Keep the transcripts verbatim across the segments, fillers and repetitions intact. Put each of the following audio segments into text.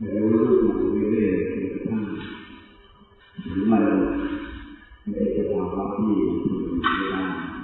รู้รูปมันเรื่อยๆจนกระทั่งถึงมันเป็นสภาวะที่ไม่ได้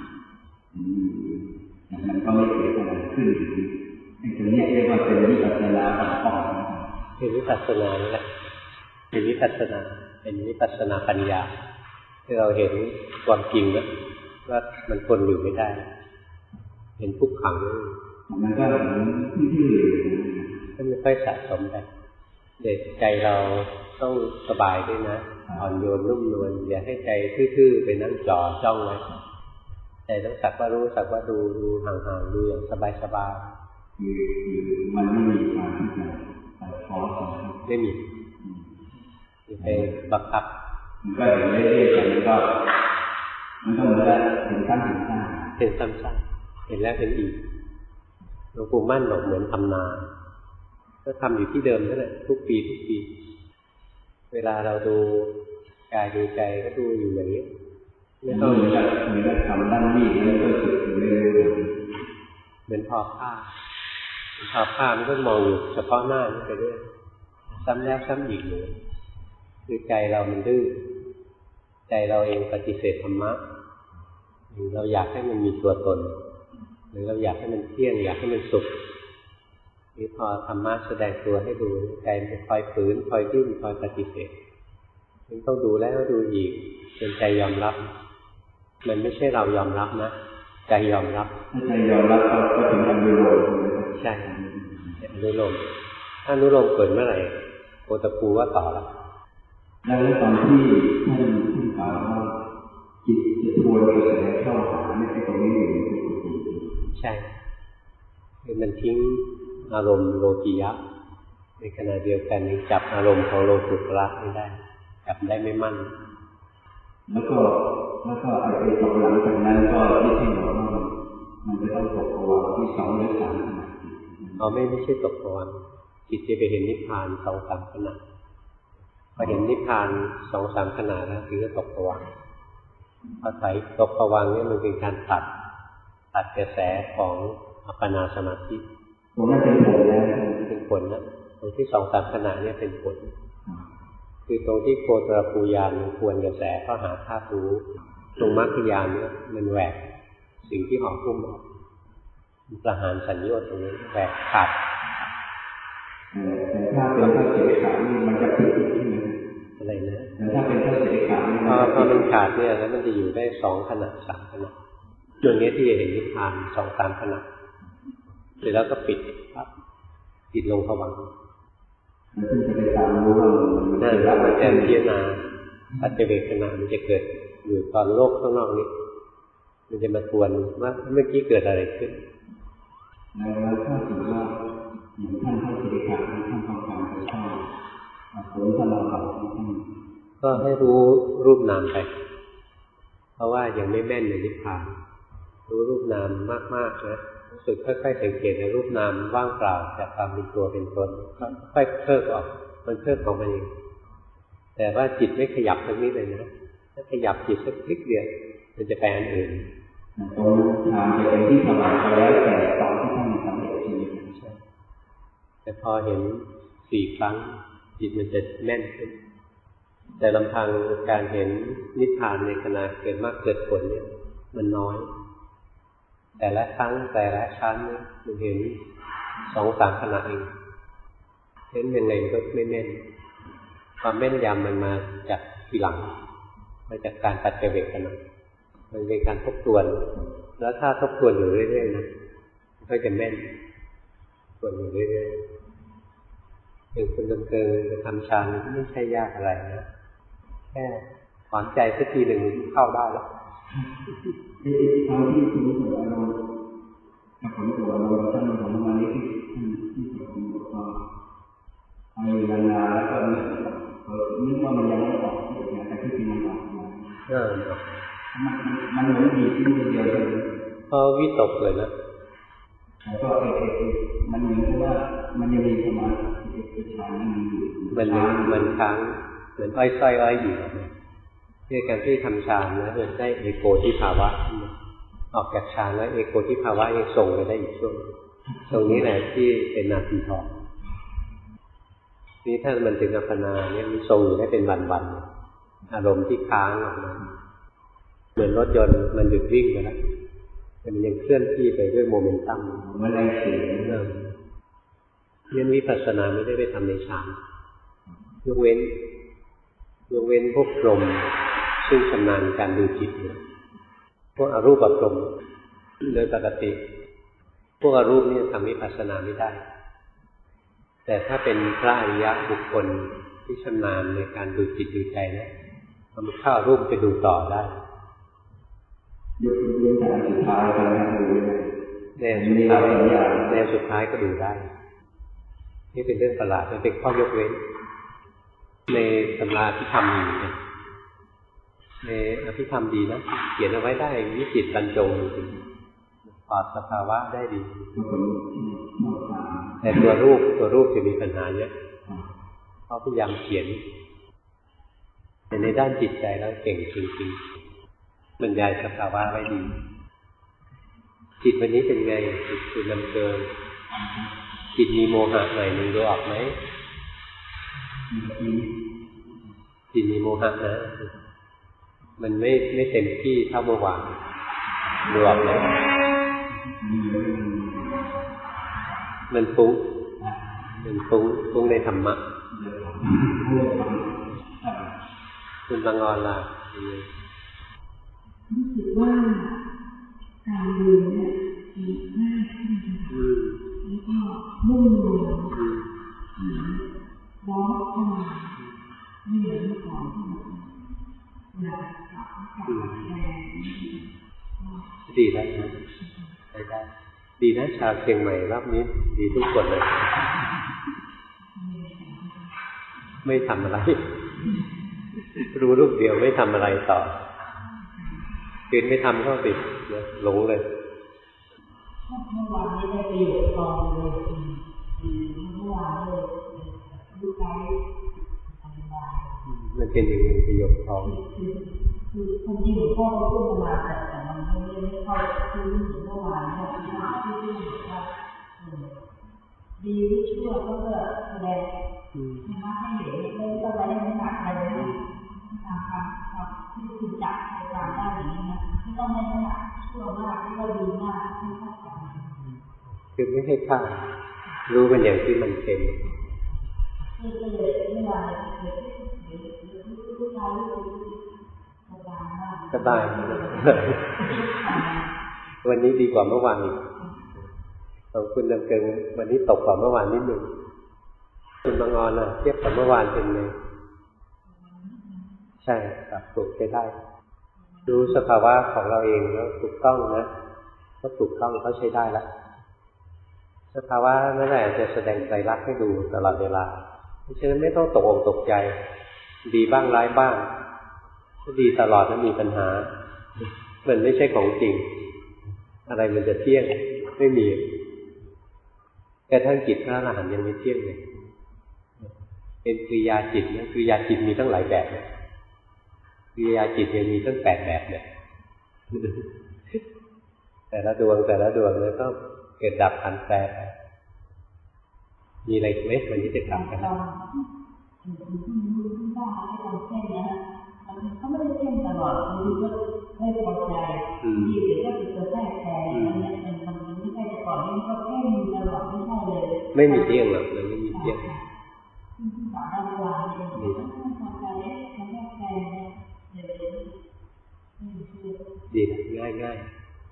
แต่มันก็ไม่เกิดอะไรขึ้นไอ้ตรงนี้เรียกว่าเป็นวิปัสสนาปัจจุบันเป็นวิปัสสนานี่แหละเป็นวิปัสสนาเป็นวิปัสสนาปัญญาที่เราเห็นความจริงนะว่ามันทนอยู่ไม่ได้เห็นทุกขังมันก็เหมือนที่ๆมันไม่ค่อยสะสมไปเด็กใจเราต้องสบายด้วยนะอ่อนโยนนุ่มนวลอย่าให้ใจทื่อๆไปนั่งจ่อจ้องไว้ใจต้องสักว่ารู้สักว่าดูดูห่างๆดูอย่างสบายๆคือมันไม่มีความที่จะไปฟอสไม่มีไปบังคับมันก็เห็นเรื่อยๆแต่มันก็มันก็เหมือนเห็นซ้ำเห็นซ้ำเห็นซ้ำๆเห็นแล้วเห็นอีกหลวงปู่มั่นบอกเหมือนทำนาก็ทำอยู่ที่เดิมนั่นแหละทุกปีทุกปีเวลาเราดูกายดูใจก็ดูอยู่อย่างนี้ไม่ต้องเหมือนกับเหมือนกับทำด้านนี้แล้วก็สึกเรื่อยๆเหมือนทอผ้าทอผ้ามันก็มองอยู่เฉพาะหน้านี่ไปเรื่อยซ้ำแล้วซ้ำอีกเลยคือใจเรามันดื้อใจเราเองปฏิเสธธรรมะหรือเราอยากให้มันมีตัวตนหรือเราอยากให้มันเที่ยงอยากให้มันสุขนี่พอธรรมะแสดงตัวให้ดูใจมันคอยฝืนคอยดิ้นคอยปฏิเสธมันต้องดูแล้วดูอีกจนใจยอมรับมันไม่ใช่เรายอมรับนะใจยอมรับถ้าใจยอมรับก็ถึงอนุโลมใช่อนุโลมถ้าอนุโลมเกิดเมื่อไหร่โอตปูว่าต่อแล้วแล้วตอนที่ท่านท่านกล่าวว่าจิตจะทวนกระแสเข้าหาเนี่ยไอ้ตรงนี้อยู่ในที่ใช่คือมันทิ้งอารมณ์โลกิยะในขณะเดียวกันจับอารมณ์ของโลกุตระไม่ได้จับได้ไม่มั่นแล้วก็แล้วก็ไอ้ตรงหลังจากนั้นก็ที่ท่านบอกว่ามันจะต้องตกภวังค์ที่สองหรือสามขณะอ๋อไม่ไม่ใช่ตกภวังค์จิตจะไปเห็นนิพพานสองสามขณะพอเห็นนิพพานสองสามขณะแล้วถึงจะตกภวังค์พอใส่ตกภวังค์นี่มันเป็นการตัดตัดกระแสของอัปปนาสมาธิตรงนั้นเป็นผลแล้วเป็นผลนะตรงที่สองสามขณะนี่เป็นผลคือตรงที่โคตรปูญาณมันควรกระแสเข้าหาธาตุรู้ตรงมรรคญาณเนี่ยมันแหวกสิ่งที่ห่อหุ้มออกมันประหารสัญญาตรงนี้แหวกขาดแต่ถ้าเป็นพระเสขะนี่มันจะผิดที่ไหนอะไรนะแต่ถ้าเป็นพระเสขะนี่พอพอมันขาดเนี่ยแล้วมันจะอยู่ได้สองขณะสามขณะจนนี้ที่จะเห็นนิพพานสองสามขณะเสร็จแล้วก็ปิดครับปิดลงภวังค์ซึ่งจะไปตามรู้ว่านั่นแล้วมันจะพิจารณาปัจเจเวคขณะมันจะเกิดอยู่ตอนโลกข้างนอกนี้มันจะมาทวนว่าเมื่อกี้เกิดอะไรขึ้นแล้วถ้าถือว่าอย่างท่านพระเสขะท่านต้องการไปเข้าผลสมาบัติก็ให้รู้รูปนามไปเพราะว่ายังไม่แม่นในนิพพานรู้รูปนามมากๆนะรู้สึกค่อยๆสังเกตในรูปนามว่างเปล่าจากความเป็นตัวเป็นตนค่อยๆเพิกออกมันเพิกของมันเองแต่ว่าจิตไม่ขยับทั้งนี้เลยนะถ้าขยับจิตสักคลิกเดียวมันจะไปอันอื่นตรงทางจะเป็นที่สบายไปแล้วแต่ตอนที่ท่านสำเร็จชีวิตใช่แต่พอเห็นสี่ครั้งจิตมันจะแน่นขึ้นแต่ลำพังการเห็นนิพพานในขณะเกิดมากเกิดผลเนี่ยมันน้อยแต่ละครั้งแต่ละชั้นมันเห็นสองสามขณะเองเห็นยังไงก็ไม่แม่นความแม่นยำมันมาจากทีหลังมาจากการปัจเจเวคขณะมันเป็นการทบทวนแล้วถ้าทบทวนอยู่เรื่อยๆนะก็จะแม่นทวนอยู่เรื่อยๆอย่างคุณดำเกิงจะทำฌานไม่ใช่ยากอะไรนะแค่ถอนใจสักทีหนึ่งเข้าได้แล้วที่เขาที่คุณตัวเราถ้าผมตัวเราท่านของมานี้ที่ที่ผมบอกว่าไอ้ยานาแล้วก็นึกว่ามันยังไม่ออกแต่ที่จริงมันออกเออมันมันเหมือนมีที่เดียวกันพอวิตกเลยนะแล้วก็เอเอมันเหมือนว่ามันยังมีสมาธิฌานนั่นอยู่มันมันค้างเหมือนอ้อยส้อยอ้อยอยู่ด้วยการที่ทำฌานนะมันได้เอโกทิภาวะออกจากฌานแล้วเอโกทิภาวะยังส่งไปได้อีกช่วงตรงนี้แหละที่เป็นนาทีทองนี่ถ้ามันถึงอัปปนาเนี่ยมันทรงอยู่ได้เป็นวันๆอารมณ์ที่ค้างออกมาเหมือนรถยนต์มันหยุดวิ่งไปแล้วแต่มันยังเคลื่อนที่ไปด้วยโมเมนตัมเมื่อไรเสียเริ่มเรื่องวิปัสสนาไม่ได้ไปทำในฌานยกเว้นยกเว้นพวกพรหมซึ่งชำนาญการดูจิตเนี่ยพวกอรูปพรหมโดยปกติพวกอรูปนี่ทำวิปัสสนาไม่ได้แต่ถ้าเป็นพระอริยะบุคคลที่ชำนาญในการดูจิตดูใจนะทำเข้ารูปไปดูต่อได้ยกเว้นแต่สุดท้ายก็ได้ดูแนวสุดท้ายแนวสุดท้ายก็ดูได้นี่เป็นเรื่องประหลาดมันเป็นข้อยกเว้นในตำราที่ทำอยู่เนี่ยในอภิธรรมดีนะเขียนเอาไว้ได้วิจิตรบรรจงจริงถอดสภาวะได้ดีแต่ตัวรูปตัวรูปจะมีปัญหาเยอะเขาพยายามเขียนแต่ในด้านจิตใจแล้วเก่งจริงๆบรรยายสภาวะไว้ดีจิตวันนี้เป็นไงจิตคือมันเกินจิตมีโมหะหน่อยหนึ่งดูออกไหมจิตมีโมหะนะมันไม่ไม่เต็มที่เท่าเมื่อวานดูออกไหมมันฟุ้งมันฟุ้งฟุ้งในธรรมะคุณบางออนล่ะรู้สึกว่าการดูเนี่ยง่ายขึ้นแล้วก็นุ่มนวลร้อนเข้ามาไม่เหมือนเมื่อก่อนที่มันหนักกับกับแรงดีแล้วนะได้ได้ดีนะชาวเชียงใหม่รอบนี้ดีทุกคนเลยไม่ทำอะไรรู้รูปเดียวไม่ทำอะไรต่อคืนไม่ทำก็ติดนะหลงเลยเมื่อวานนี้ได้ประโยชน์ตอนเลยเมื่อวานเลยดูใจมันเป็นอย่างนี้ประโยชน์ทองคือคนที่หลวงพ่อเขาพูดมาแต่แต่มันไม่ได้เข้าคือเมื่อวานเนี่ยที่ว่าที่ที่ว่าดีหรือชั่วก็เพื่อแสดงนะคะให้เห็นไม่ต้องไปให้หนักอะไรนะทางการที่คุณจับในการได้อย่างนี้นะไม่ต้องให้หนักชั่วมากไม่ต้องดีมากไม่เท่ากันคือไม่ให้ค่ารู้มันอย่างที่มันเป็นคือเลยเมื่อวานเลยรู้ใจรู้สบายวันนี้ดีกว่าเมื่อวานอีกของคุณลำเกิงวันนี้ตกกว่าเมื่อวานนิดนึงคุณบางออนน่ะเทียบกับเมื่อวานเป็นไงใช่ครับถูกใช้ได้รู้สภาวะของเราเองแล้วถูกต้องนะก็ถูกต้องเขาใช้ได้แล้วสภาวะนั่นแหละจะแสดงใจรักให้ดูตลอดเวลาเพราะฉะนั้นไม่ต้องตกอกตกใจดีบ้างร้ายบ้างถ้าดีตลอดแล้วมีปัญหามันไม่ใช่ของจริงอะไรมันจะเที่ยงไม่มีแต่ทั้งจิตพระอรหันต์ยังไม่เที่ยงเลยเป็นกิริยาจิตนะกิริยาจิตมีตั้งหลายแบบนะกิริยาจิตยังมีตั้งแปดแบบเนี่ยแต่ละดวงแต่ละดวงแล้วก็เกิดดับผันแปรมีอะไรไหมวันนี้จะกลับกันเขาไม่ได้เพ่งตลอดรู้ว่าไม่พอใจดีหรือว่าติดตัวแทรกแทนอันนี้มันมันไม่ใช่แต่ก่อนนี่ก็เพ่งตลอดไม่ใช่เลยไม่มีเที่ยงหรอกมันไม่มีเที่ยงที่สอนเราวางเองไม่พอใจมันแทรกแทนเลยดีง่ายง่าย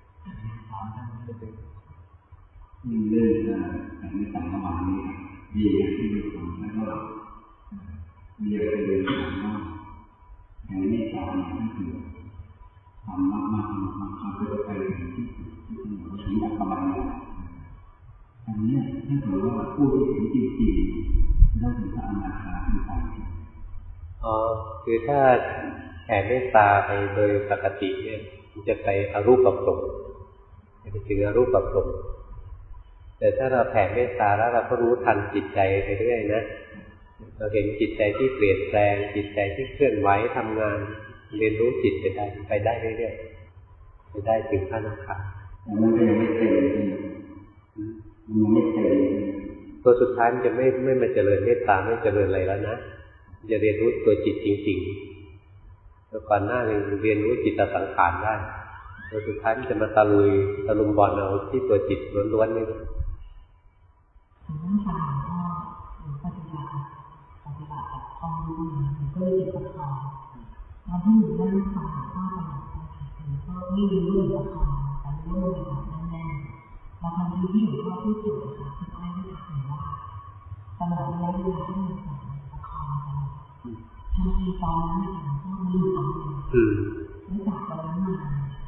เรื่องแต่ในต่างระหว่างนี้ดีที่มีความแล้วก็เรียกไปเลยว่าอย่างนี้ตามก็คือทำมากมากมากๆเพื่อไปถึงที่ที่ถึงอัปปนาอันนี้ถ้าเกิดว่าผู้ที่ถึงจริงๆต้องถึงพระอนาคามีไปอ๋อคือถ้าแผ่เมตตาไปโดยปกติเนี่ยมันจะไปอรูปพรหมจะไปถึงอรูปพรหมแต่ถ้าเราแผ่เมตตาแล้วเราก็รู้ทันจิตใจไปเรื่อยนะเราเห็นจิตใจที่เปลี่ยนแปลงจิตใจที่เคลื่อนไหวทำงานเรียนรู้จิตไปได้ไปได้เรื่อยๆไปได้ถึงพระอนาคามันก็ยังไม่เต็มมันยังไม่เต็มตัวสุดท้ายมันจะไม่ไม่มาเจริญเมตตาไม่เจริญอะไรแล้วนะจะเรียนรู้ตัวจิตจริงๆแล้วก่อนหน้านึงเรียนรู้จิตสังขารได้ตัวสุดท้ายมันจะมาตะลุยตะลุมบอลเอาที่ตัวจิตล้วนๆนี่ผมต้องทำก็หนูปฏิบัติปฏิบัติแบบคล่องรู้หนูก็เลยติดประคองตอนที่หนูนั่งฟังข้อตลอดหนูก็ไม่รู้เรื่องประคองแต่รู้ว่ามันแบบแน่นๆแล้วทันทีที่หนูเข้าที่สุดค่ะคืออ้อยที่ถามว่าตลอดระยะเวลาที่หนูสั่งประคองตลอดทันทีตอนนั้นนะคะก็มีอยู่ตรงนี้ไม่จากตอนนั้นมา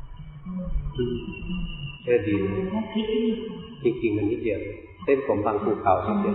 แค่ดีจริงๆมันนิดเดียวเส้นผมบางภูเขานิดเดียว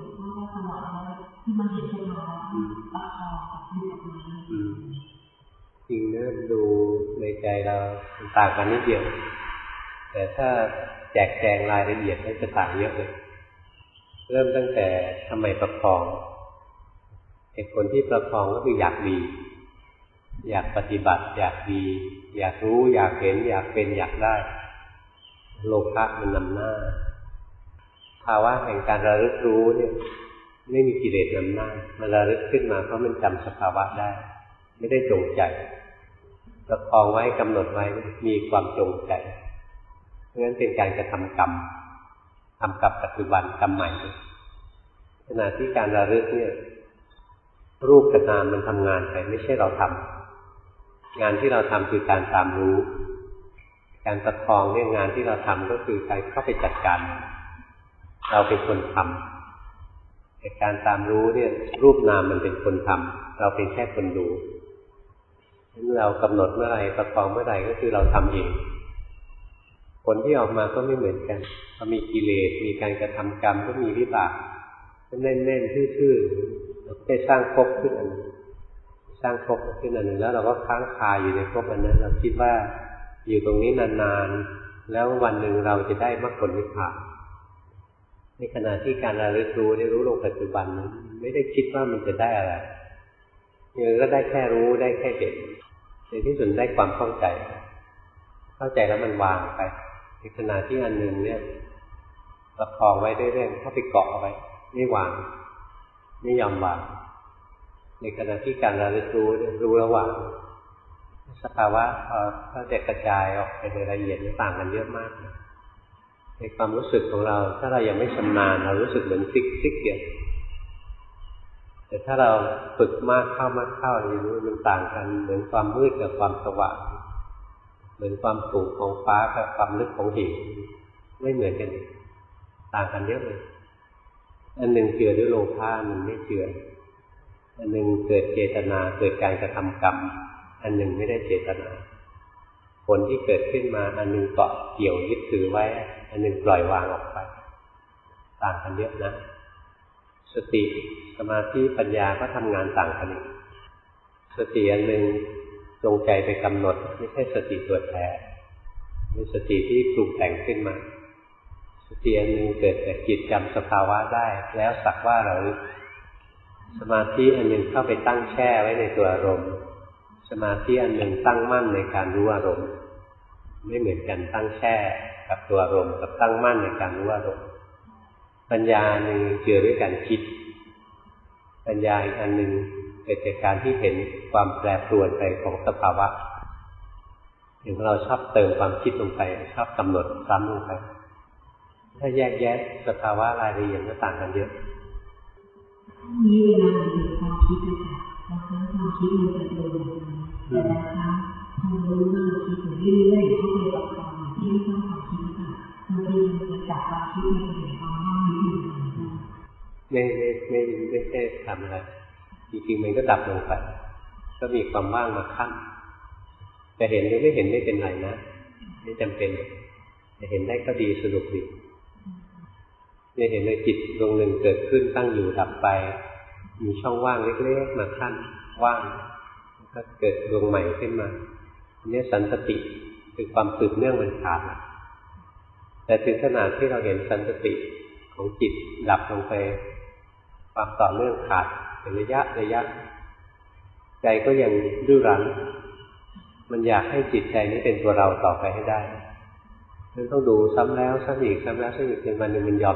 จริงเนื้อดูในใจเราต่างกันนิดเดียวแต่ถ้าแจกแจงรายละเอียดมันจะต่างเยอะเลยเริ่มตั้งแต่ทำไมประคองเหตุผลที่ประคองก็คืออยากดีอยากปฏิบัติอยากดีอยากรู้อยากเห็นอยากเป็นอยากได้โลภะมันนำหน้าภาวะแห่งการระลึกรู้เนี่ยไม่มีกิเลสนำหน้ามันระลึกขึ้นมาเพราะมันจำสภาวะได้ไม่ได้จงใจประคองไว้กำหนดไว้มีความจงใจเพราะฉะนั้นเป็นการกระทำกรรมทำกับปัจจุบันกรรมใหม่ขณะที่การระลึกเนี่ยรูปกับนามมันทำงานไปไม่ใช่เราทำงานที่เราทำคือการตามรู้การประคองเนี่ยงานที่เราทำก็คือการเข้าไปจัดการเราเป็นคนทำแต่การตามรู้เนี่ยรูปนามมันเป็นคนทำเราเป็นแค่คนดูเมื่อเรากำหนดเมื่อไหร่ประคองเมื่อไหร่ก็คือเราทำเองผลที่ออกมาก็ไม่เหมือนกันพอมีกิเลสมีการกระทำกรรมก็มีวิบากแน่นๆทื่อๆเราได้สร้างภพขึ้นอันนึงสร้างภพขึ้นอันหนึ่งแล้วเราก็ค้างคาอยู่ในภพอันนั้นเราคิดว่าอยู่ตรงนี้นานๆแล้ววันหนึ่งเราจะได้มรรคผลนิพพานในขณะที่การระลึกรู้ได้รู้ลงปัจจุบันนั้นไม่ได้คิดว่ามันจะได้อะไรยังก็ได้แค่รู้ได้แค่เห็นในที่สุดได้ความเข้าใจเข้าใจแล้วมันวางไปในขณะที่อันหนึ่งเนี่ยประคองไว้เรื่อยๆเข้าไปเกาะเอาไว้ไม่วางไม่ยอมวางในขณะที่การระลึกรู้รู้ระหว่างสภาวะถ้าจะกระจายออกไปในรายละเอียดต่างกันเยอะมากในความรู้สึกของเราถ้าเรายังไม่ชำนาญเรารู้สึกเหมือนซิกซิกเดียวแต่ถ้าเราฝึกมากเข้ามากเข้าอย่างนี้มันต่างกันเหมือนความมืดกับความสว่างเหมือนความสูงของฟ้ากับความลึกของหินไม่เหมือนกันต่างกันเยอะเลยอันหนึ่งเจือด้วยโลภะอันหนึ่งไม่เจืออันหนึ่งเกิดเจตนาเกิดการกระทำกรรมอันหนึ่งไม่ได้เจตนาผลที่เกิดขึ้นมาอันหนึ่งเกาะเกี่ยวยึดถือไว้อันหนึ่งปล่อยวางออกไปต่างกันเยอะนะสติสมาธิปัญญาก็ทำงานต่างกันสติอันหนึ่งจงใจไปกำหนดไม่ใช่สติตัวแท้เป็นสติที่ปรุงแต่งขึ้นมาสติอันหนึ่งเกิดแต่จิตจำสภาวะได้แล้วสักว่าเราสมาธิอันหนึ่งเข้าไปตั้งแช่ไว้ในตัวอารมณ์สมาธิอันหนึ่งตั้งมั่นในการรู้อารมณ์ไม่เหมือนกันตั้งแช่กับตัวอารมณ์กับตั้งมั่นในการรู้อารมณ์ปัญญาหนึ่งเจือด้วยการคิดปัญญาอีกอันหนึ่งเกิดจากการที่เห็นความแปรปรวนไปของสภาวะอย่างเราชอบเติมความคิดลงไปชอบกำหนดซ้ำลงไปถ้าแยกแยะสภาวะรายละเอียดก็ต่างกันเยอะนี่เวลาเราเห็นความคิดนะคะบางครั้งความคิดมันจะโดนแต่บางครั้งพอรู้ว่าเราคิดอยู่เรื่อยๆเข้าไปกับความที่ไม่ต้องความคิดค่ะบางทีมันจะจับความคิดมันจะเห็นความว่างนิดหนึ่งไม่ไม่ไม่ไม่ใช่ทำอะไรจริงๆมันก็ดับลงไปก็มีความว่างมาขั้นจะเห็นหรือไม่เห็นไม่เป็นไรนะไม่จำเป็นจะเห็นได้ก็ดีสนุกดีจะเห็นเลยจิตดวงหนึ่งเกิดขึ้นตั้งอยู่ดับไปมีช่องว่างเล็กๆมาขั้นว่างก็เกิดดวงใหม่ขึ้นมาอันนี้สันสติคือความสืบเนื่องมันขาดแต่ถึงขนาดที่เราเห็นสันสติของจิตดับลงไปความต่อเนื่องขาดเป็นระยะระยะใจก็ยังดื้อรั้นมันอยากให้จิตใจนี้เป็นตัวเราต่อไปให้ได้นั้นต้องดูซ้ำแล้วซ้ำอีกซ้ำแล้วซ้ำอีกจนวันหนึ่งมันยอม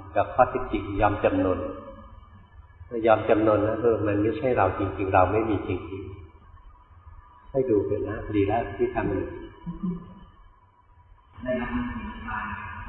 กับข้อเท็จจริงยอมจำนนยอมจำนนนะเออมันไม่ใช่เราจริงๆเราไม่มีจริงๆให้ดูไปนะดีแล้วที่ทำอยู่ได้รับการ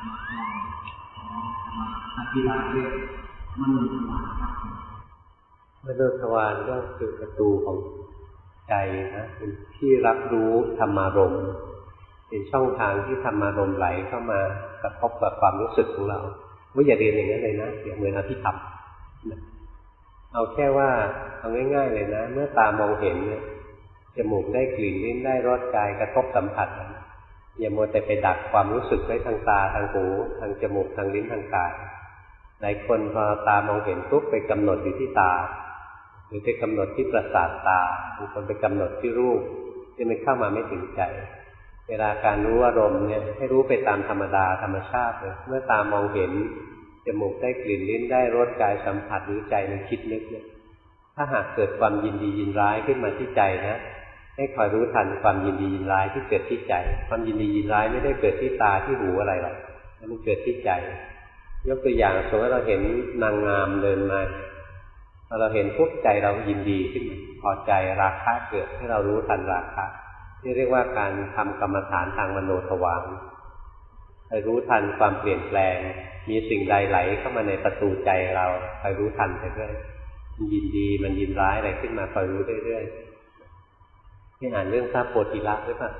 อธิบายเรื่องมโนทวารครับมโนทวารก็คือประตูของใจนะเป็นที่รับรู้ธรรมารมณ์เป็นช่องทางที่ธรรมารมณ์ไหลเข้ามากระทบกับความรู้สึกของเราไม่อย่าเรียนอย่างนั้นเลยนะอย่าเหมือนอภิธรรมเอาแค่ว่าเอาง่ายๆเลยนะเมื่อตามองเห็นเนี่ยจมูกได้กลิ่นลิ้นได้รสกายกระทบสัมผัสอย่ามัวแต่ไปดักความรู้สึกไว้ทางตาทางหูทางจมูกทางลิ้นทางกายหลายคนพอตามองเห็นปุ๊บไปกำหนดอยู่ที่ตาหรือไปกำหนดที่ประสาทตาบางคนไปกำหนดที่รูปที่มันเข้ามาไม่ถึงใจเวลาการรู้อารมณ์เนี่ยให้รู้ไปตามธรรมดาธรรมชาติเลยเมื่อตามองเห็นจมูกได้กลิ่นลิ้นได้รสกายสัมผัสหรือใจมันคิดนึกเนี่ยถ้าหากเกิดความยินดียินร้ายขึ้นมาที่ใจนะให้คอยรู้ทันความยินดียินร้ายที่เกิดที่ใจความยินดียินร้ายไม่ได้เกิดที่ตาที่หูอะไรหรอกมันเกิดที่ใจยกตัวอย่างสมมติเราเห็นนางงามเดินมาพอเราเห็นปุ๊บใจเรายินดีขึ้นพอใจราคะเกิดให้เรารู้ทันราคะนี่เรียกว่าการทำกรรมฐานทางมโนทวารไปรู้ทันความเปลี่ยนแปลงมีสิ่งใดไหลเข้ามาในประตูใจเราไปรู้ทันไปเรื่อยมันยินดีมันยินร้ายอะไรขึ้นมาคอยรู้เรื่อยๆที่อ่านเรื่องพระโพธิละหรือเปล่า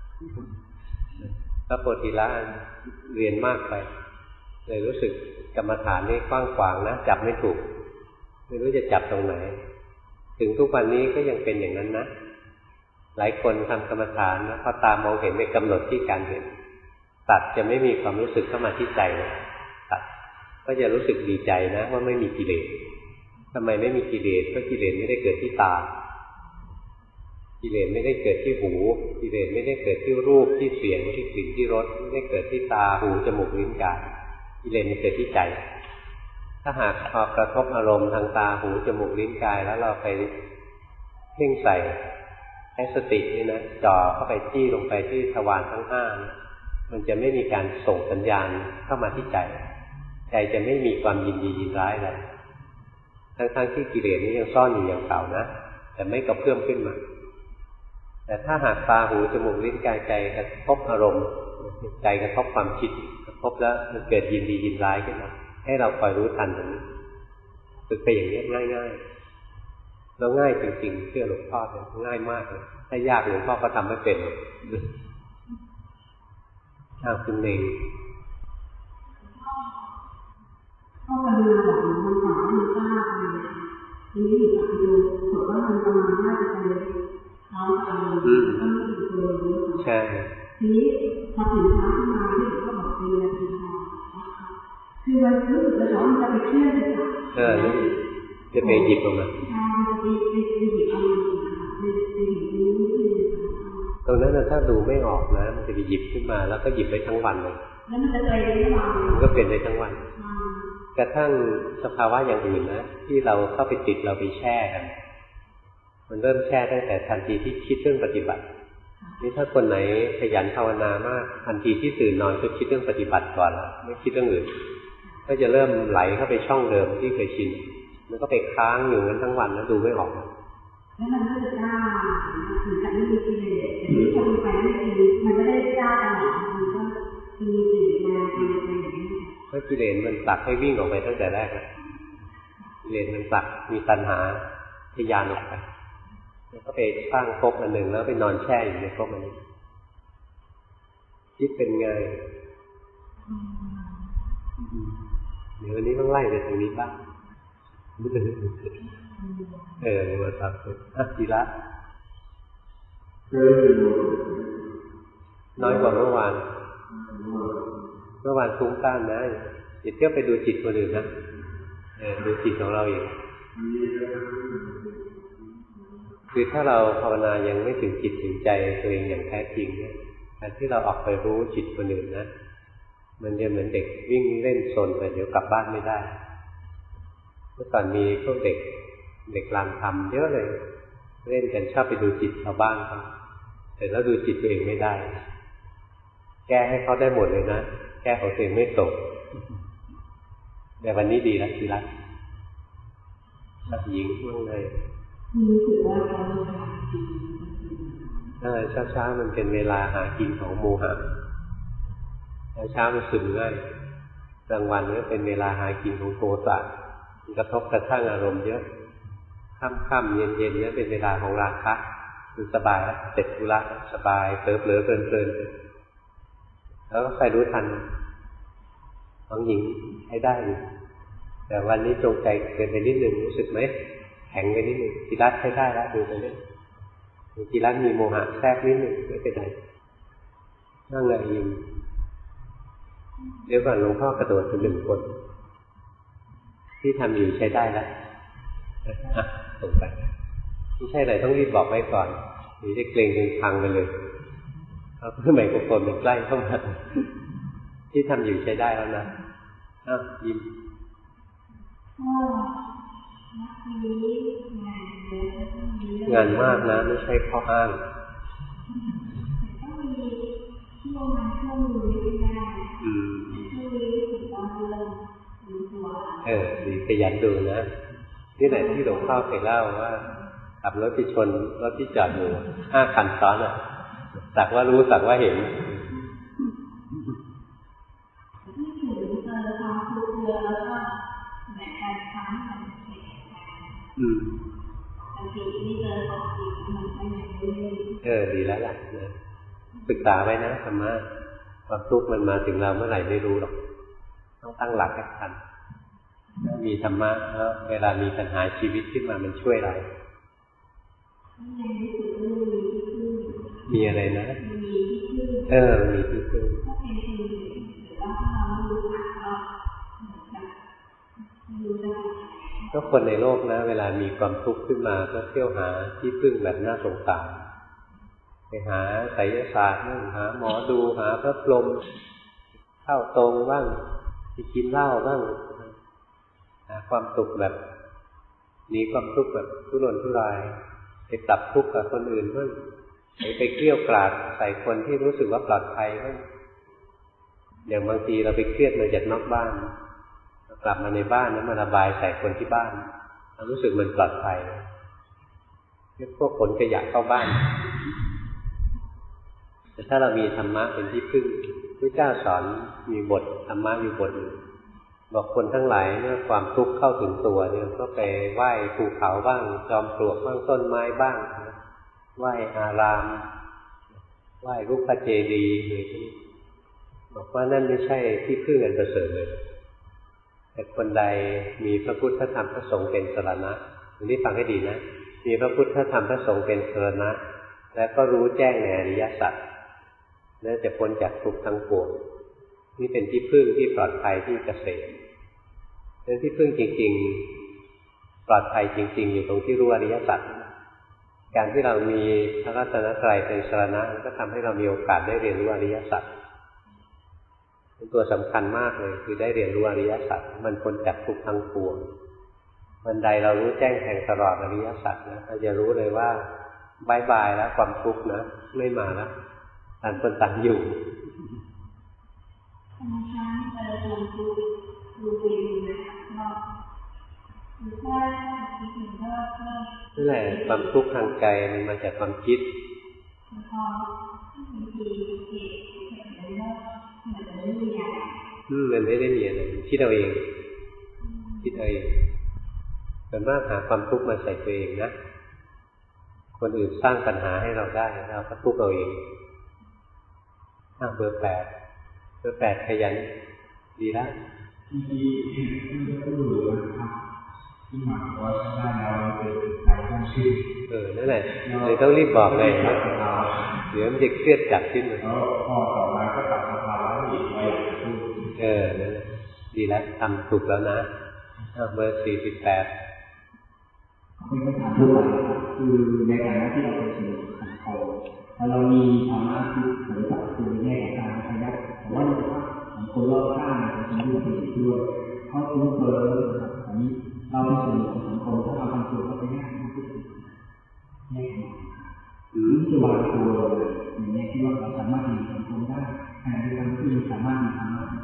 พระโพธิละเรียนมากไปเลยรู้สึกกรรมฐานนี่กว้างขวางนะจับไม่ถูกไม่รู้จะจับตรงไหนถึงทุกวันนี้ก็ยังเป็นอย่างนั้นนะหลายคนทำกรรมฐานนะพอตามมองเห็นไปกำหนดที่การเห็นตัดจะไม่มีความรู้สึกเข้ามาที่ใจเลยตัดก็จะรู้สึกดีใจนะว่าไม่มีกิเลสทำไมไม่มีกิเลสเพราะกิเลสไม่ได้เกิดที่ตากิเลสไม่ได้เกิดที่หูกิเลสไม่ได้เกิดที่รูปที่เสียงที่กลิ่นที่รสไม่ได้เกิดที่ตาหูจมูกลิ้นกายกิเลสมันเกิดที่ใจถ้าหากพอกระทบอารมณ์ทางตาหูจมูกลิ้นกายแล้วเราไปเพ่งใส่ใช้สตินี่นะจ่อเข้าไปจี้ลงไปที่ทวารทั้งห้ามันจะไม่มีการส่งสัญญาณเข้ามาที่ใจใจจะไม่มีความยินดียินร้ายอะไรทั้งๆที่กิเลสนี้ยังซ่อนอยู่อย่างเก่านะแต่ไม่กระเพื่อมขึ้นมาแต่ถ้าหากตาหูจมูกลิ้นกายใจกระทบอารมณ์ใจกระทบความคิดกระทบแล้วมันเกิดยินดียินร้ายขึ้นมาให้เราคอยรู้ทันตรงนี้ฝึกไปอย่างนี้ง่ายๆแล้วง่ายจริงๆเชื่อหลวงพ่อเลยง่ายมากเลยถ้ายากหลวงพ่อก็ทำไม่เป็นถ้าคุณเองก็กำลังแบบมันสอนมันกล้าไปทีนี้อยู่กับดูถือว่ามันกำลังน่าจะไปเท้าไปแล้วก็ไม่ถึงตัวรู้ใช่ทีนี้พอถึงเท้าขึ้นมาที่ก็บอกเป็นอะไรเป็นอะไรคือมันรู้สึกแล้วมันจะไปเคลื่อนไปจับเออจะไปหยิบออกมาใช่จะไปไปหยิบเอามาไปไปหยิบนี้ตรงนั้นถ้าดูไม่ออกนะมันจะไปหยิบขึ้นมาแล้วก็หยิบไปทั้งวันเลยแล้วมันจะไปได้ทั้งวันมันก็เป็นได้ทั้งวันกระทั่งสภาวะอย่างอื่นนะที่เราเข้าไปติดเราไปแช่กันมันเริ่มแช่ตั้งแต่ทันทีที่คิดเรื่องปฏิบัตินี่ถ้าคนไหนขยันภาวนามากทันทีที่ตื่นนอนก็คิดเรื่องปฏิบัติก่อนแล้วไม่คิดเรื่องอื่นก็จะเริ่มไหลเข้าไปช่องเดิมที่เคยชินแล้วก็ไปค้างอยู่งั้นทั้งวันแล้วดูไม่ออกแล้วมันก็จะกล้าถึงจะไม่มีกิเลสแต่ที่พอมีไปไม่ดีมันไม่ได้กล้าตลอดมันก็มีสิ่งแรงอะไรอย่างนี้เพราะกิเลสมันผลักให้วิ่งออกไปตั้งแต่แรกแล้วกิเลสมันผลักมีตัณหาทะยานออกไปแล้วก็ไปสร้างภพอันหนึ่งแล้วไปนอนแช่อยู่ในภพอันนี้คิดเป็นไงเดี๋ยววันนี้ต้องไล่ไปทางนี้บ้างเออมาทำเป็นอ่ะจีระน้อยกว่าเมื่อวานเมื่อวานฟุ้งซ่านนะอย่าเที่ยวไปดูจิตคนอื่นนะเออดูจิตของเราเองคือถ้าเราภาวนายังไม่ถึงจิตถึงใจตัวเองอย่างแท้จริงเนี่ยการที่เราออกไปรู้จิตคนอื่นนะมันจะเหมือนเด็กวิ่งเล่นโซนไปเดี๋ยวกลับบ้านไม่ได้เมื่อก่อนมีพวกเด็กเด็กลานทำเยอะเลยเล่นกันชอบไปดูจิตชาวบ้านเขาแต่แล้วดูจิตตัวเองไม่ได้แก้ให้เขาได้หมดเลยนะแก้ของตัวเองไม่ตกแต่วันนี้ดีแล้วทีละสักหญิงว่างไงรู้สึกว่าเราหากินเออเช้าๆมันเป็นเวลาหากินของโมหะเช้าๆมันซึมง่ายกลางวันก็เป็นเวลาหากินของโทสะกระทบกระทั่งอารมณ์เยอะค่ำๆเย็นๆเนี่ยเป็นเวลาของราคะมันสบายแล้วเสร็จธุระสบายเผลอเผลอเพลินเพลินแล้วก็ใครรู้ทันของหญิงให้ได้แต่วันนี้จงใจเกินไปนิดหนึ่งรู้สึกไหมแข็งไปนิดหนึ่งจิรัตใช้ได้แล้วดูไปเรื่อยจิรัตมีโมหะแทรกนิดหนึ่งไม่เป็นไรนั่งเลยยิงเดี๋ยวก่อนหลวงพ่อกระโดดไปหนึ่งคนที่ทำอยู่ใช้ได้แล้วส่งไปไม่ใช่อะไรต้องรีบบอกไว้ก่อนหรือจะเกรงจนพังไปเลยเอาเพื่อไมโครโฟนมันใกล้เข้ามาที่ทำอยู่ใช้ได้แล้วนะอ้าวยิ้มงานมากนะไม่ใช่ข้ออ้างอืมเออดีขยันดูนะที่ไหนที่หลวงพ่อเคยเล่าว่าขับรถไปชนรถที่จอดอยู่ห้าคันซ้อนอ่ะสักว่ารู้สักว่าเห็นอืมเออดีแล้วล่ะนะศึกษาไว้นะธรรมะความทุกข์มันมาถึงเราเมื่อไหร่ไม่รู้หรอกต้องตั้งหลักให้ทันมีธรรมะแล้วเวลามีปัญหาชีวิตขึ้นมามันช่วยเรามีอะไรนะเออมีที่พึ่งก็คนในโลกนะเวลามีความทุกข์ขึ้นมาก็เที่ยวหาที่พึ่งแบบน่าสงสารไปหาไสยศาสตร์บ้างหาหมอดูหาพระพรหมเข้าตรงบ้างไปกินเหล้าบ้างหาความสุขแบบหนีความทุกข์แบบทุรนทุรายไปปรับทุกข์กับคนอื่นบ้างไปเกลี้ยกล่อมใส่คนที่รู้สึกว่าปลอดภัยบ้างอย่างบางทีเราไปเครียดมาจากนอกบ้านกลับมาในบ้านแล้วมาระบายใส่คนที่บ้านเรารู้สึกมันปลอดภัยเรียกพวกขนขยะเข้าบ้านแต่ถ้าเรามีธรรมะเป็นที่พึ่งพระเจ้าสอนมีบทธรรมะอยู่บทนึงบอกคนทั้งหลายเมื่อความทุกข์เข้าถึงตัวเนี่ยก็ไปไหว้ภูเขาบ้างจอมปลวกบ้างต้นไม้บ้างไหว้อารามไหว้รูปเจดีย์อะไรที่บอกว่านั่นไม่ใช่ที่พึ่งอันประเสริฐเลยแต่คนใดมีพระพุทธธรรมพระสงฆ์เป็นสรณะอันนี้ฟังให้ดีนะมีพระพุทธธรรมพระสงฆ์เป็นสรณะและก็รู้แจ้งในอริยสัจน่าจะพ้นจากทุกข์ทั้งปวงนี่เป็นที่พึ่งที่ปลอดภัยที่เกษมเป็นที่พึ่งจริงๆปลอดภัยจริงๆอยู่ตรงที่รู้อริยสัจการที่เรามีพระรัตนตรัยเป็นสรณะก็ทำให้เรามีโอกาสได้เรียนรู้อริยสัจเป็นตัวสำคัญมากเลยคือได้เรียนรู้อริยสัจมันพ้นจากทุกข์ทั้งปวงวันใดเรารู้แจ้งแทงตลอดอริยสัจนะเราจะรู้เลยว่าบายบายแล้วความทุกข์นะไม่มาแล้วต่างคนต่างอยู่นั่นแหละความทุกข์ทางใจมันมาจากความคิดอืมมันไม่ได้มีอะไรคิดเอาเองคิดเอาเองส่วนมากหาความทุกข์มาใส่ตัวเองนะคนอื่นสร้างปัญหาให้เราได้เราก็ทุกข์เอาเองอ้าวเบอร์แปดเบอร์แปดขยันดีแล้วที่ที่ที่พูดนะครับที่หมายว่าได้เราเป็นใครต้องชื่อเออนั่นแหละเลยต้องรีบบอกเลยนะเดี๋ยวมันจะเครียดจัดขึ้นเลยแล้วพอต่อมาก็ตัดสภาวะอีกไว้พูดเออนั่นแหละดีแล้วทำถูกแล้วนะเบอร์สี่สิบแปดเป็นคำถามทั่วไปคือในฐานะที่เราเป็นสื่อสังคมถ้าเรามีธรรมะที่เหมือนกับคือแง่ของการขยับแต่ว่าในสภาพของคนรอบข้างของคนที่เป็นด้วยเขาคุ้นเคยอันนี้เราเป็นส่วนหนึ่งของสังคมถ้าเราทำตัวเขาไปแง่ที่สุดแง่หรือจะวางตัวอย่างนี้ที่ว่าเราสามารถมีสังคมได้แต่ในการที่สามารถมีธรรมะอย่างนี้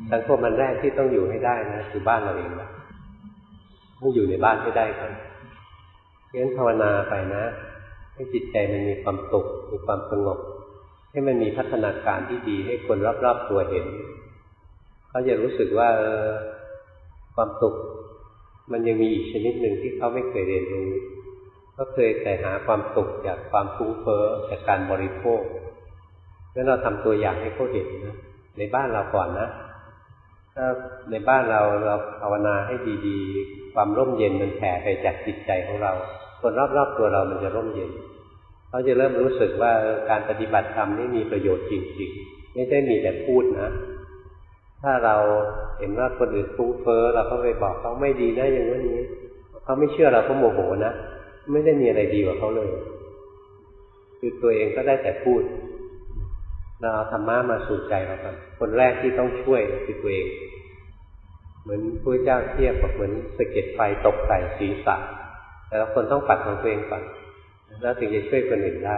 สังคมมันแรกที่ต้องอยู่ให้ได้นะคือบ้านเราเองนะต้องอยู่ในบ้านให้ได้ก่อนเพราะฉะนั้นภาวนาไปนะให้จิตใจมันมีความสุขมีความสงบให้มันมีพัฒนาการที่ดีให้คนรอบๆตัวเห็นเขาจะรู้สึกว่าความสุขมันยังมีอีกชนิดหนึ่งที่เขาไม่เคยเรียนรู้ก็เคยแต่หาความสุขจากความฟุ้งเฟ้อจากการบริโภคงั้นเราทำตัวอย่างให้เขาเห็นนะในบ้านเราก่อนนะถ้าในบ้านเราเราภาวนาให้ดีๆความร่มเย็นมันแผ่ไปจากจิตใจของเราคนรอบๆตัวเรามันจะร่มเย็นเขาจะเริ่มรู้สึกว่าการปฏิบัติธรรมนี่มีประโยชน์จริงๆไม่ใช่มีแต่พูดนะถ้าเราเห็นว่าคนอื่นฟุ้งเฟ้อเราก็ไปบอกเขาไม่ดีนะอย่างนั้นนี้เขาไม่เชื่อเราก็โมโหนะไม่ได้มีอะไรดีกว่าเขาเลยคือตัวเองก็ได้แต่พูดเราเอาธรรมะมาสู่ใจเราก่อนคนแรกที่ต้องช่วยคือตัวเองเหมือนพระเจ้าเทียบกับเหมือนสะเก็ดไฟตกใส่ศีรษะแต่ละคนต้องปัดของตัวเองก่อนแล้วถึงจะช่วยคนอื่นได้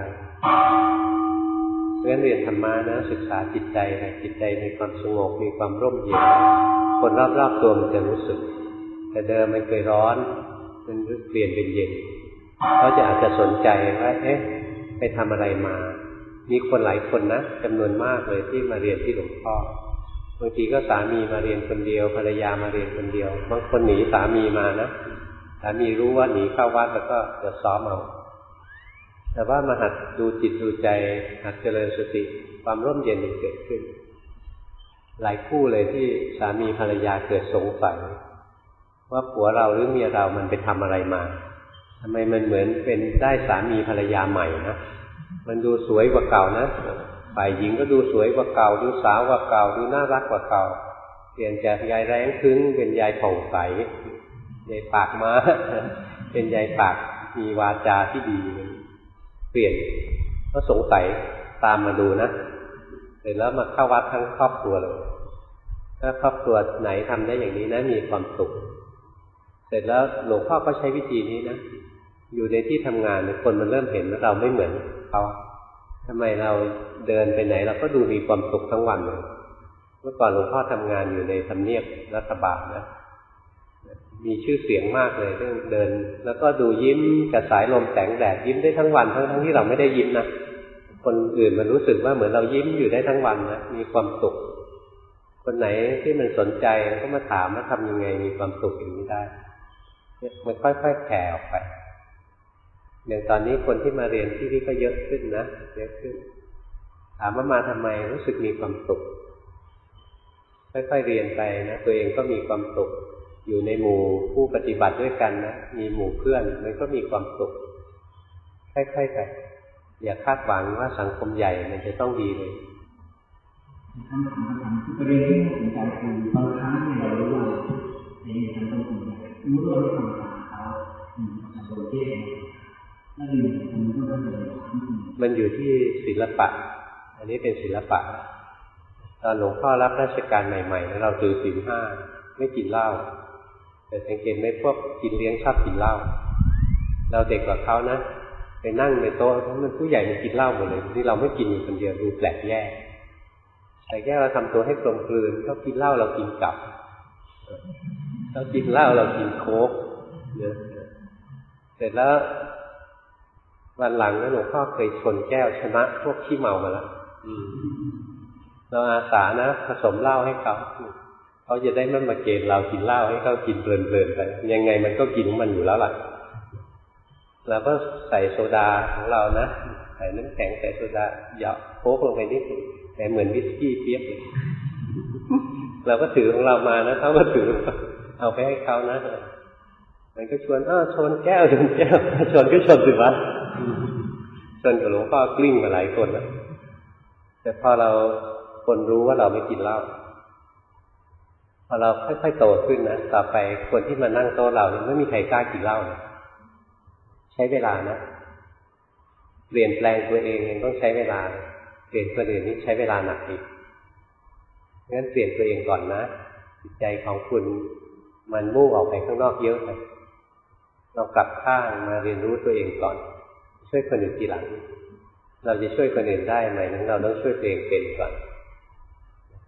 เพราะฉะนั้นเรียนธรรมะนะศึกษาจิตใจนะจิตใจมีความสงบมีความร่มเย็นคนรอบๆตัวมันจะรู้สึกแต่เดิมมันเคยร้อนมันเปลี่ยนเป็นเย็นเขาจะอาจจะสนใจว่าเอ๊ะไปทำอะไรมามีคนหลายคนนะจำนวนมากเลยที่มาเรียนที่หลวงพ่อบางทีก็สามีมาเรียนคนเดียวภรรยามาเรียนคนเดียวบางคนหนีสามีมานะสามีรู้ว่าหนีเข้าวัดแล้วก็จะซ้อมเอาแต่ว่ามาหัดดูจิตดูใจหัดเจริญสติความร่มเย็นมันเกิดขึ้นหลายคู่เลยที่สามีภรรยาเกิดสงสัยว่าผัวเราหรือเมียเรามันไปทำอะไรมาทำไมมันเหมือนเป็นได้สามีภรรยาใหม่นะมันดูสวยกว่าเก่านะฝ่ายหญิงก็ดูสวยกว่าเก่าดูสาวกว่าเก่าดูน่ารักกว่าเก่าเปลี่ยนจากยายแร้งคึ้งเป็นยายผ่องใสยายปากม้าเป็นยายปากมีวาจาที่ดีเปลี่ยนก็สงสัยตามมาดูนะเสร็จแล้วมาเข้าวัดทั้งครอบครัวเลยถ้าครอบครัวไหนทำได้อย่างนี้นะมีความสุขเสร็จแล้วหลวงพ่อก็ใช้วิธีนี้นะอยู่ในที่ทำงานคนมันเริ่มเห็นว่าเราไม่เหมือนเขาทำไมเราเดินไปไหนเราก็ดูมีความสุขทั้งวันเลยเมื่อก่อนหลวงพ่อทำงานอยู่ในทำเนียบรัฐบาลนะมีชื่อเสียงมากเลยเรื่องเดินแล้วก็ดูยิ้มกระสายลมแสงแดดยิ้มได้ทั้งวันทั้งทั้งที่เราไม่ได้ยิ้มนะคนอื่นมันรู้สึกว่าเหมือนเรายิ้มอยู่ได้ทั้งวันนะมีความสุขคนไหนที่มันสนใจก็มาถามว่าทำยังไงมีความสุขอย่างนี้ได้มันค่อยๆแผ่ออกไปอย่างตอนนี้คนที่มาเรียนที่นี่ก็เยอะขึ้นนะเยอะขึ้นถามว่ามาทำไมรู้สึกมีความสุขค่อยๆเรียนไปนะตัวเองก็มีความสุขอยู่ในหมู่ผู้ปฏิบัติด้วยกันนะมีหมู่เพื่อนมันก็มีความสุขค่อยๆไปอย่าคาดหวังว่าสังคมใหญ่มันจะต้องดีเลยคำถามคำถามที่ประเด็นที่น่าสนใจคือบางครั้งที่เรารู้ว่าในทางตรงนี้รู้ว่าเราทำตามเขาโดยที่นั่นเองมันก็ต้องเป็นมันอยู่ที่ศิลปะอันนี้เป็นศิลปะตอนหลวงพ่อรับราชการใหม่ๆเราถือศีลห้าไม่กินเหล้าแต่สังเกตไหมพวกกินเลี้ยงชอบกินเหล้าเราเด็กกว่าเขานะไปนั่งในโต๊ะทั้งมันผู้ใหญ่มันกินเหล้าหมดเลยที่เราไม่กินอยู่คนเดียวดูแปลกแยกแต่แค่เราทำตัวให้กลมกลืนเขากินเหล้าเรากินกลับเขากินเหล้าเรากินโค้กเนี่ยเสร็จแล้ววันหลังนะหลวงพ่อเคยชนแก้วชนะพวกขี้เมามาแล้วเราอาสานะผสมเหล้าให้เขาเขาจะได้ไม่มาเกณฑ์เรากินเหล้าให้เขากินเพลินๆไปยังไงมันก็กินของมันอยู่แล้วล่ะเราก็ใส่โซดาของเรานะใส่น้ำแข็งใส่โซดาหยอดโค้กลงไปนิดนึงแต่เหมือนวิสกี้เปี๊ยกเลยเราก็ถือของเรามานะเขาก็ถือเอาไปให้เขานะมันก็ชวนอ้าวชนแก้วชนแก้วชนก็ชนสิวะชนกับหลวงพ่อกลิ้งมาหลายคนนะแต่พอเราคนรู้ว่าเราไม่กินเหล้าพอเราค่อยๆโตขึ้นนะต่อไปคนที่มานั่งโต๊ะเราเนี่ยไม่มีใครกล้ากินเหล้าเลยใช้เวลานะเปลี่ยนแปลงตัวเองยังต้องใช้เวลาเปลี่ยนคนอื่นนี่ใช้เวลาหนักอีกงั้นเปลี่ยนตัวเองก่อนนะจิตใจของคุณมันมุ่งออกไปข้างนอกเยอะไปเรากลับข้างมาเรียนรู้ตัวเองก่อนช่วยคนอื่นทีหลังเราจะช่วยคนอื่นได้ไหมนั้นเราต้องช่วยตัวเองเป็นก่อน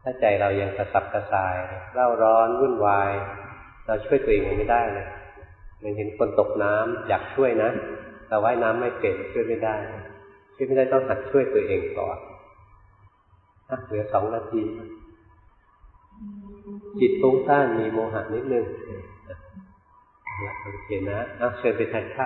ถ้าใจเรายังกระสับกระส่ายเร่าร้อนวุ่นวายเราช่วยตัวเองไม่ได้เลยมันเห็นคนตกน้ำอยากช่วยนะแต่ว่ายน้ำไม่เป็นช่วยไม่ได้ช่วยไม่ได้ต้องหัดช่วยตัวเองก่อนเหลือสองนาทีจิตฟุ้งซ่านมีโมหะนิดนึงโอเคนะเอาเชิญไปทานข้าว